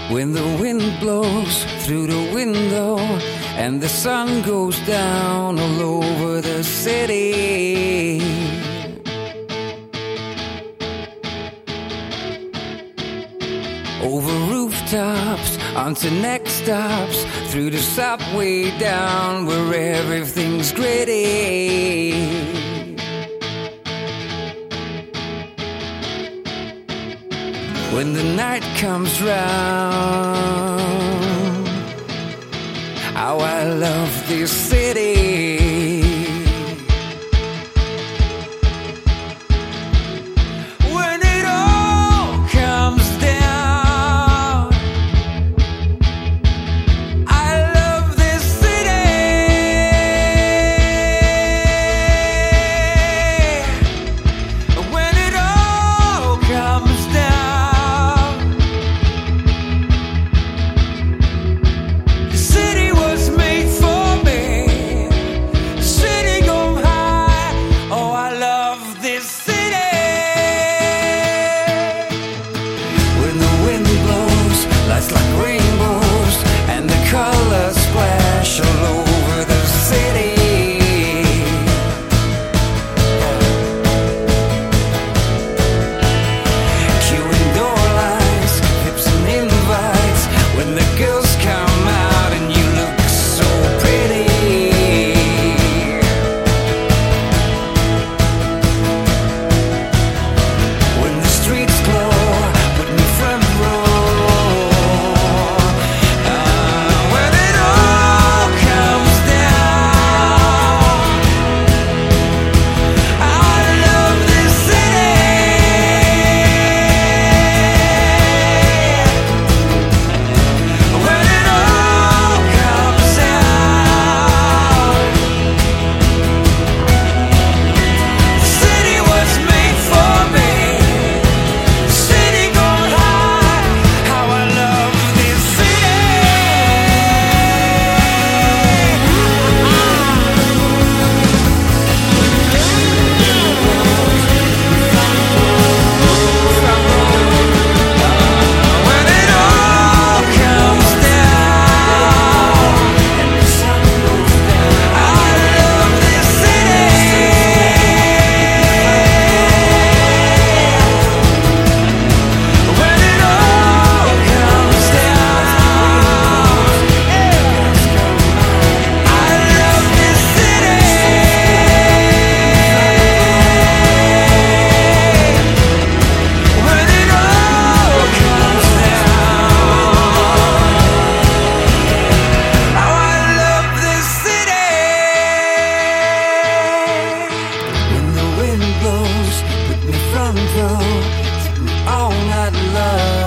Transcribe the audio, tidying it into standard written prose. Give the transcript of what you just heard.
When the wind blows through the window and the sun goes down all over the city, over rooftops, onto next stops, through the subway down where everything's gritty. When the night comes round, how I love this city. When it all comes down, I love this city. When it all comes down, the city was made for me, sitting on high. Oh, I love this city. When the wind blows, lights like rainbows, and the colors splash all over the city. Queuing door lines, tips and invites, when the girls come out and you look so pretty. When the streets glow, put me front row. When it all comes down, I love this city. When it all comes down, the city was made for me, sitting on high. How I love this city. When it all comes down and the sun goes down, I love this city. When it all comes down, I love this city. When it all comes down, how I love this city. When the wind blows, put me front row, all night love.